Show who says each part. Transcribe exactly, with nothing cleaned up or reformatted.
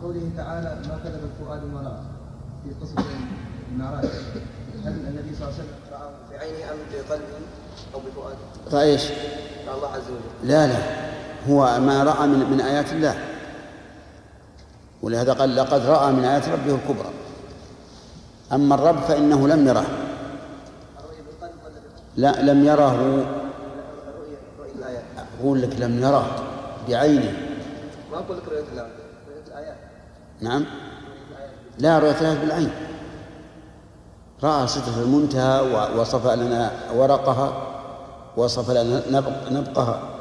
Speaker 1: قوله تعالى ما كذب الفؤاد ما رأى في قصة المعراج، هل النبي صلى الله عليه وسلم رآه بعينه أم بقلبه أو بفؤاده؟
Speaker 2: رأى إيش؟
Speaker 1: رأى الله عز وجل.
Speaker 2: لا لا، هو ما رأى من, من آيات الله، ولهذا قال لقد رأى من آيات ربه الكبرى. أما الرب فإنه لم يره. لا، لم يره. أقول لك لم يره بعينه.
Speaker 1: ما أقول لك رؤية الله، رؤية الآيات.
Speaker 2: نعم. لا، رؤية الآيات بالعين. رأى سدرة المنتهى ووصف لنا ورقها، وصف لنا نبقها.